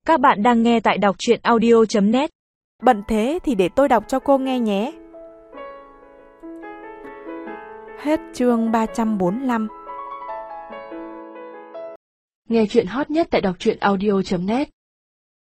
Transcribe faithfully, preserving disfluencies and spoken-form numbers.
Các bạn đang nghe tại đọc truyện audio chấm net. Bận thế thì để tôi đọc cho cô nghe nhé. Hết chương ba trăm bốn mươi lăm. Nghe truyện hot nhất tại đọc truyện audio chấm net.